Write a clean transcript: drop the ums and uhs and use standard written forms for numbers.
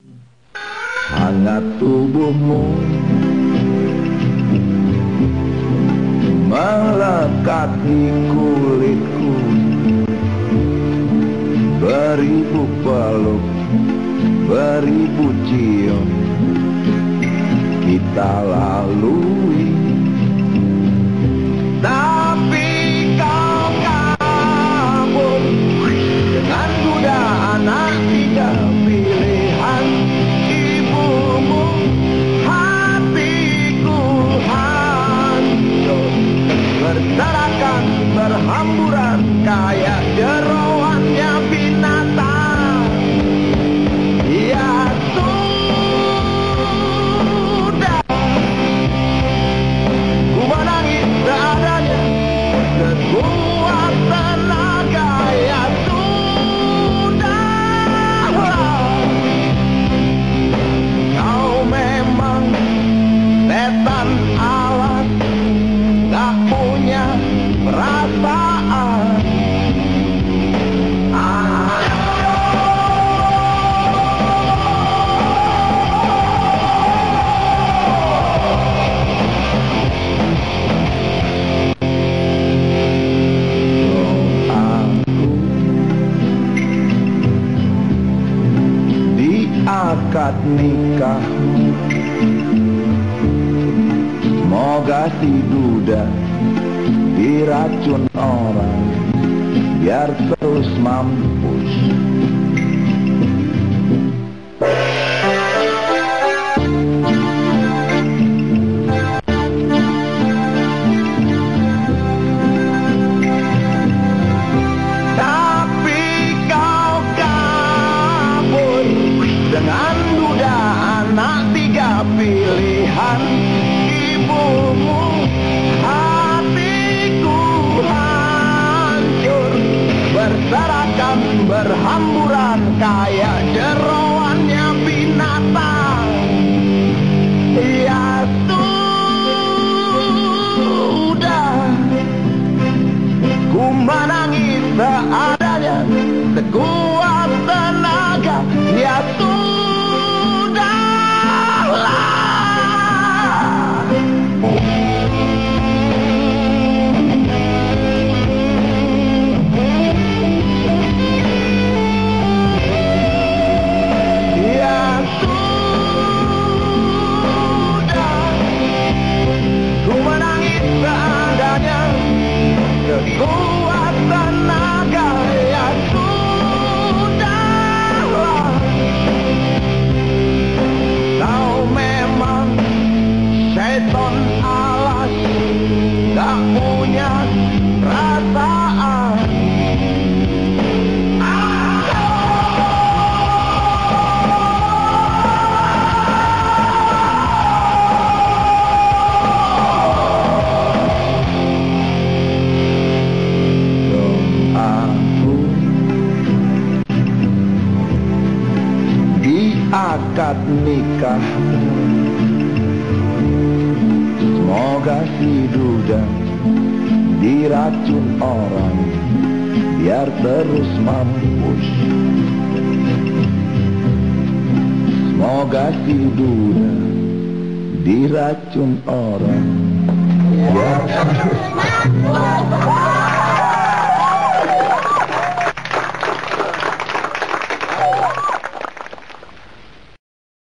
Hangat tubuhmu melekat di kulitku, beribu peluk, beribu cium kita lalui. Tapi kau kabur dengan godaan anak tiga pilihan. Ibumu, hatiku hancur, berserakan berhamburan kayak jeroannya binatang. Ya sudah, ku menangis seadanya sekuat tenaga. Ya sudahlah, kau memang setan alat, gak punya perasaan. Akad nikahmu, semoga si duda diracun orang biar terus mampus. Dengan duda anak tiga pilihan. Ibumu, hatiku hancur, berserakan berhamburan kayak jeroannya binatang. Ya sudah, ku menangis seadanya sekuat tenaga. Ya kuat tenaga. Ya sudahlah, kau memang setan alas, gak punya perasaan. Akad nikahmu, semoga si duda diracun orang biar terus mampus. Semoga si duda diracun orang biar terus mampus.